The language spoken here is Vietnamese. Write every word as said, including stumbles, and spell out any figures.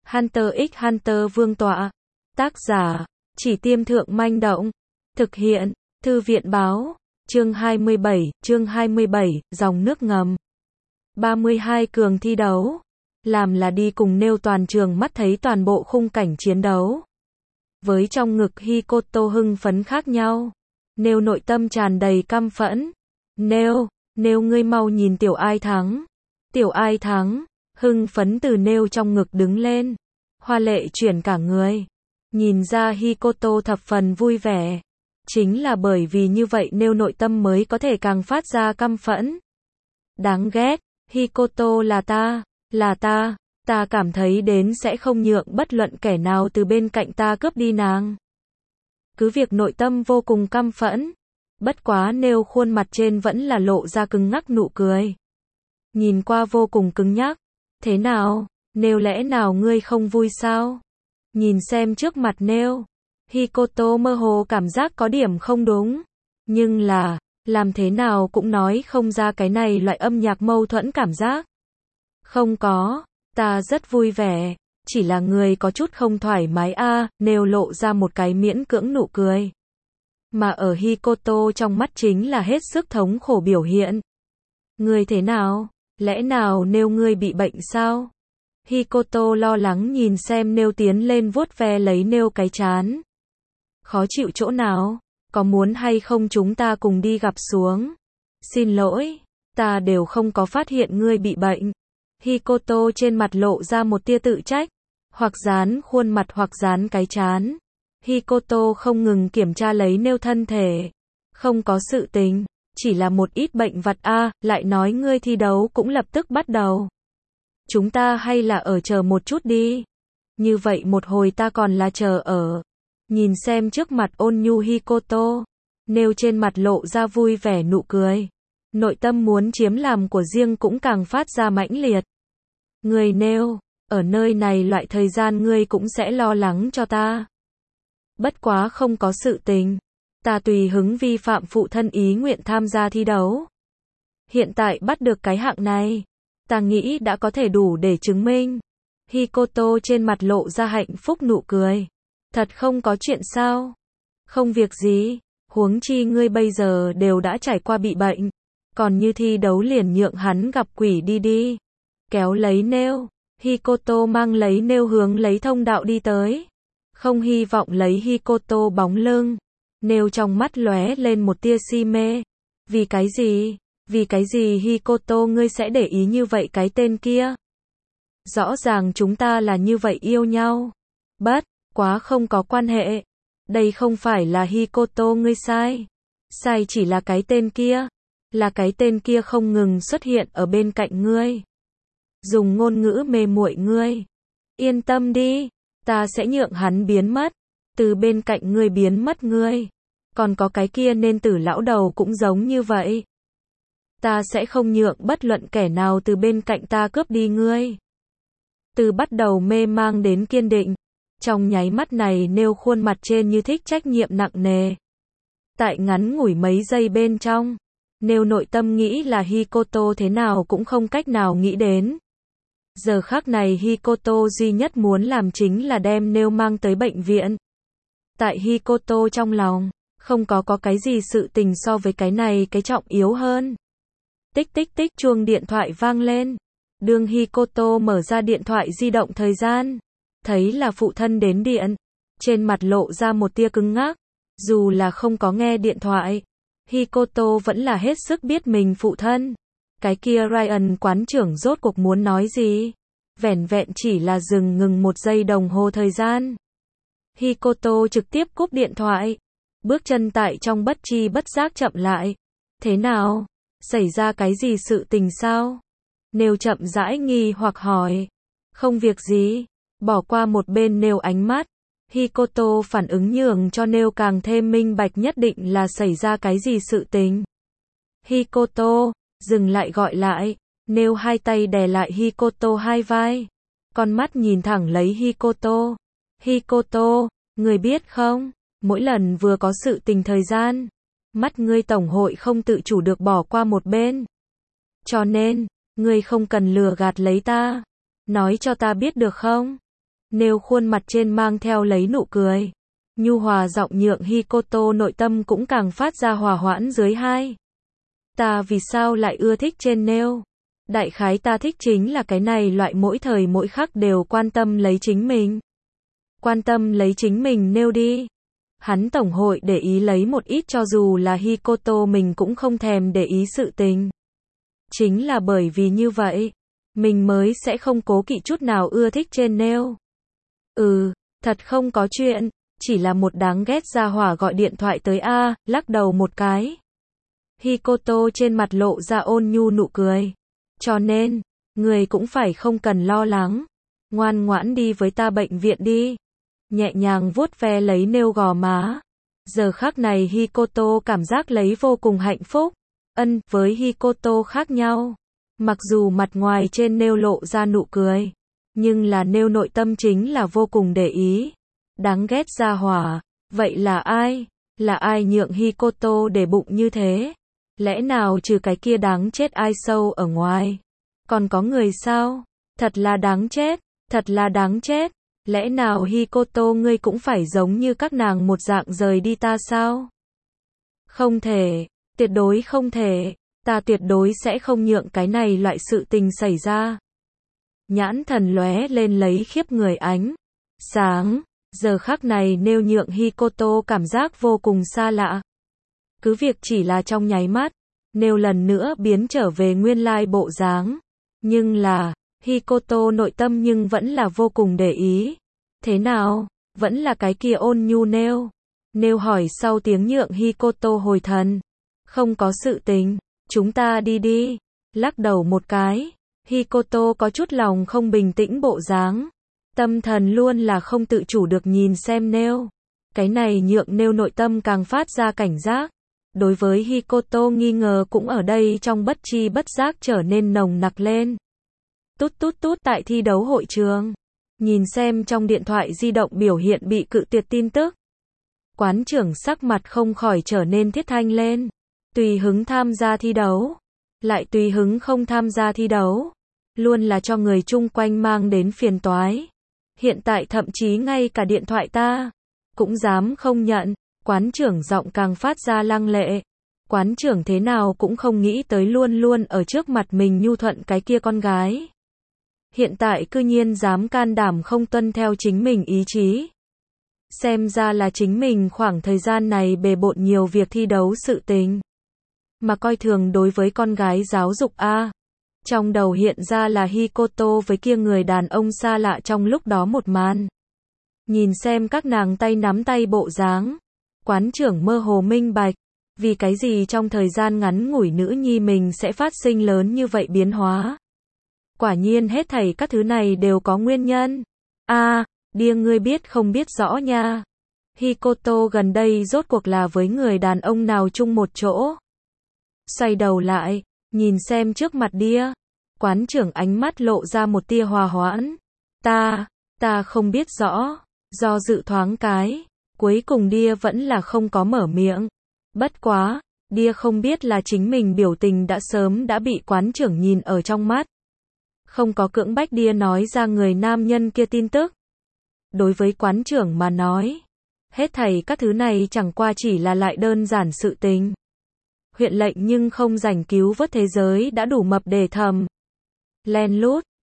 Hunter x Hunter vương tọa. Tác giả, Chỉ Tiêm Thượng Manh Động. Thực hiện, Thư viện báo. Chương hai mươi bảy, chương hai mươi bảy, dòng nước ngầm. ba mươi hai cường thi đấu. Làm là đi cùng Nêu toàn trường mắt thấy toàn bộ khung cảnh chiến đấu. Với trong ngực Hikoto hưng phấn khác nhau. Nêu nội tâm tràn đầy căm phẫn. Nêu, Nêu ngươi mau nhìn tiểu ai thắng. Tiểu ai thắng, hưng phấn từ Nêu trong ngực đứng lên. Hoa lệ chuyển cả người. Nhìn ra Hikoto thập phần vui vẻ. Chính là bởi vì như vậy Nêu nội tâm mới có thể càng phát ra căm phẫn. Đáng ghét, Hikoto là ta, là ta, ta cảm thấy đến sẽ không nhượng bất luận kẻ nào từ bên cạnh ta cướp đi nàng. Cứ việc nội tâm vô cùng căm phẫn, bất quá Nêu khuôn mặt trên vẫn là lộ ra cứng ngắc nụ cười. Nhìn qua vô cùng cứng nhắc. Thế nào, Nêu lẽ nào ngươi không vui sao? Nhìn xem trước mặt Nêu, Hikoto mơ hồ cảm giác có điểm không đúng. Nhưng là, làm thế nào cũng nói không ra cái này loại âm nhạc mâu thuẫn cảm giác. Không có, ta rất vui vẻ, chỉ là người có chút không thoải mái a, à, Nêu lộ ra một cái miễn cưỡng nụ cười. Mà ở Hikoto trong mắt chính là hết sức thống khổ biểu hiện. Ngươi thế nào? Lẽ nào Nêu ngươi bị bệnh sao? Hikoto lo lắng nhìn xem Nêu tiến lên vuốt ve lấy Nêu cái trán. Khó chịu chỗ nào? Có muốn hay không chúng ta cùng đi gặp xuống? Xin lỗi, ta đều không có phát hiện ngươi bị bệnh. Hikoto trên mặt lộ ra một tia tự trách, hoặc dán khuôn mặt hoặc dán cái trán. Hikoto không ngừng kiểm tra lấy Nêu thân thể. Không có sự tình, chỉ là một ít bệnh vặt a, à, lại nói ngươi thi đấu cũng lập tức bắt đầu. Chúng ta hay là ở chờ một chút đi. Như vậy một hồi ta còn là chờ ở. Nhìn xem trước mặt ôn nhu Hikoto, Nêu trên mặt lộ ra vui vẻ nụ cười. Nội tâm muốn chiếm làm của riêng cũng càng phát ra mãnh liệt. Người Nêu, ở nơi này loại thời gian ngươi cũng sẽ lo lắng cho ta. Bất quá không có sự tình. Ta tùy hứng vi phạm phụ thân ý nguyện tham gia thi đấu. Hiện tại bắt được cái hạng này, ta nghĩ đã có thể đủ để chứng minh. Hikoto trên mặt lộ ra hạnh phúc nụ cười. Thật không có chuyện sao? Không việc gì, huống chi ngươi bây giờ đều đã trải qua bị bệnh. Còn như thi đấu liền nhượng hắn gặp quỷ đi đi. Kéo lấy Nêu, Hikoto mang lấy Nêu hướng lấy thông đạo đi tới. Không hy vọng lấy Hikoto bóng lưng. Nêu trong mắt lóe lên một tia si mê. Vì cái gì? Vì cái gì Hikoto ngươi sẽ để ý như vậy cái tên kia? Rõ ràng chúng ta là như vậy yêu nhau. Bất quá không có quan hệ. Đây không phải là Hikoto ngươi sai. Sai chỉ là cái tên kia. Là cái tên kia không ngừng xuất hiện ở bên cạnh ngươi. Dùng ngôn ngữ mê muội ngươi. Yên tâm đi, ta sẽ nhượng hắn biến mất. Từ bên cạnh ngươi biến mất ngươi. Còn có cái kia nên tử lão đầu cũng giống như vậy. Ta sẽ không nhượng bất luận kẻ nào từ bên cạnh ta cướp đi ngươi. Từ bắt đầu mê mang đến kiên định. Trong nháy mắt này Nêu khuôn mặt trên như thích trách nhiệm nặng nề. Tại ngắn ngủi mấy giây bên trong, Nêu nội tâm nghĩ là Hikoto thế nào cũng không cách nào nghĩ đến. Giờ khắc này Hikoto duy nhất muốn làm chính là đem Nêu mang tới bệnh viện. Tại Hikoto trong lòng, không có có cái gì sự tình so với cái này cái trọng yếu hơn. Tích tích tích chuông điện thoại vang lên. Đương Hikoto mở ra điện thoại di động thời gian, thấy là phụ thân đến điện. Trên mặt lộ ra một tia cứng ngắc. Dù là không có nghe điện thoại, Hikoto vẫn là hết sức biết mình phụ thân. Cái kia Ryan quán trưởng rốt cuộc muốn nói gì? Vẻn vẹn chỉ là dừng ngừng một giây đồng hồ thời gian. Hikoto trực tiếp cúp điện thoại. Bước chân tại trong bất tri bất giác chậm lại. Thế nào? Xảy ra cái gì sự tình sao? Nêu chậm rãi nghi hoặc hỏi. Không việc gì. Bỏ qua một bên Nêu ánh mắt. Hikoto phản ứng nhường cho Nêu càng thêm minh bạch nhất định là xảy ra cái gì sự tình. Hikoto, dừng lại gọi lại. Nêu hai tay đè lại Hikoto hai vai. Con mắt nhìn thẳng lấy Hikoto. Hikoto, người biết không? Mỗi lần vừa có sự tình thời gian, mắt ngươi tổng hội không tự chủ được bỏ qua một bên. Cho nên, ngươi không cần lừa gạt lấy ta. Nói cho ta biết được không? Nêu khuôn mặt trên mang theo lấy nụ cười. Nhu hòa giọng nhượng Hikoto nội tâm cũng càng phát ra hòa hoãn dưới hai. Ta vì sao lại ưa thích trên Nêu? Đại khái ta thích chính là cái này loại mỗi thời mỗi khắc đều quan tâm lấy chính mình. Quan tâm lấy chính mình Nêu đi. Hắn tổng hội để ý lấy một ít cho dù là Hikoto mình cũng không thèm để ý sự tình. Chính là bởi vì như vậy, mình mới sẽ không cố kỵ chút nào ưa thích trên Nêu. Ừ, thật không có chuyện, chỉ là một đáng ghét gia hỏa gọi điện thoại tới a, lắc đầu một cái. Hikoto trên mặt lộ ra ôn nhu nụ cười. Cho nên, người cũng phải không cần lo lắng. Ngoan ngoãn đi với ta bệnh viện đi. Nhẹ nhàng vuốt ve lấy Nêu gò má. Giờ khắc này Hikoto cảm giác lấy vô cùng hạnh phúc. Ân, với Hikoto khác nhau. Mặc dù mặt ngoài trên Nêu lộ ra nụ cười, nhưng là Nêu nội tâm chính là vô cùng để ý. Đáng ghét gia hỏa. Vậy là ai? Là ai nhượng Hikoto để bụng như thế? Lẽ nào trừ cái kia đáng chết ai sâu ở ngoài? Còn có người sao? Thật là đáng chết. Thật là đáng chết. Lẽ nào Hikoto ngươi cũng phải giống như các nàng một dạng rời đi ta sao? Không thể. Tuyệt đối không thể. Ta tuyệt đối sẽ không nhượng cái này loại sự tình xảy ra. Nhãn thần lóe lên lấy khiếp người ánh sáng. Giờ khắc này Nêu nhượng Hikoto cảm giác vô cùng xa lạ. Cứ việc chỉ là trong nháy mắt, Nêu lần nữa biến trở về nguyên lai bộ dáng. Nhưng là, Hikoto nội tâm nhưng vẫn là vô cùng để ý. Thế nào? Vẫn là cái kia ôn nhu Nêu. Nêu hỏi sau tiếng nhượng Hikoto hồi thần. Không có sự tình, chúng ta đi đi. Lắc đầu một cái, Hikoto có chút lòng không bình tĩnh bộ dáng. Tâm thần luôn là không tự chủ được nhìn xem Nêu. Cái này nhượng Nêu nội tâm càng phát ra cảnh giác. Đối với Hikoto nghi ngờ cũng ở đây trong bất chi bất giác trở nên nồng nặc lên. Tút tút tút tại thi đấu hội trường. Nhìn xem trong điện thoại di động biểu hiện bị cự tuyệt tin tức. Quán trưởng sắc mặt không khỏi trở nên thiết thanh lên. Tùy hứng tham gia thi đấu. Lại tùy hứng không tham gia thi đấu. Luôn là cho người chung quanh mang đến phiền toái. Hiện tại thậm chí ngay cả điện thoại ta cũng dám không nhận. Quán trưởng giọng càng phát ra lăng lệ. Quán trưởng thế nào cũng không nghĩ tới luôn luôn ở trước mặt mình nhu thuận cái kia con gái. Hiện tại cư nhiên dám can đảm không tuân theo chính mình ý chí. Xem ra là chính mình khoảng thời gian này bề bộn nhiều việc thi đấu sự tình. Mà coi thường đối với con gái giáo dục a. Trong đầu hiện ra là Hikoto với kia người đàn ông xa lạ trong lúc đó một màn. Nhìn xem các nàng tay nắm tay bộ dáng. Quán trưởng mơ hồ minh bạch. Vì cái gì trong thời gian ngắn ngủi nữ nhi mình sẽ phát sinh lớn như vậy biến hóa. Quả nhiên hết thảy các thứ này đều có nguyên nhân. A, à, đia ngươi biết không biết rõ nha. Hikoto gần đây rốt cuộc là với người đàn ông nào chung một chỗ. Xoay đầu lại, nhìn xem trước mặt đia. Quán trưởng ánh mắt lộ ra một tia hòa hoãn. Ta, ta không biết rõ. Do dự thoáng cái. Cuối cùng đia vẫn là không có mở miệng. Bất quá, đia không biết là chính mình biểu tình đã sớm đã bị quán trưởng nhìn ở trong mắt. Không có cưỡng bách đia nói ra người nam nhân kia tin tức. Đối với quán trưởng mà nói, hết thảy các thứ này chẳng qua chỉ là lại đơn giản sự tình. Huyện lệnh nhưng không rảnh cứu vớt thế giới đã đủ mập để thầm. Len lút,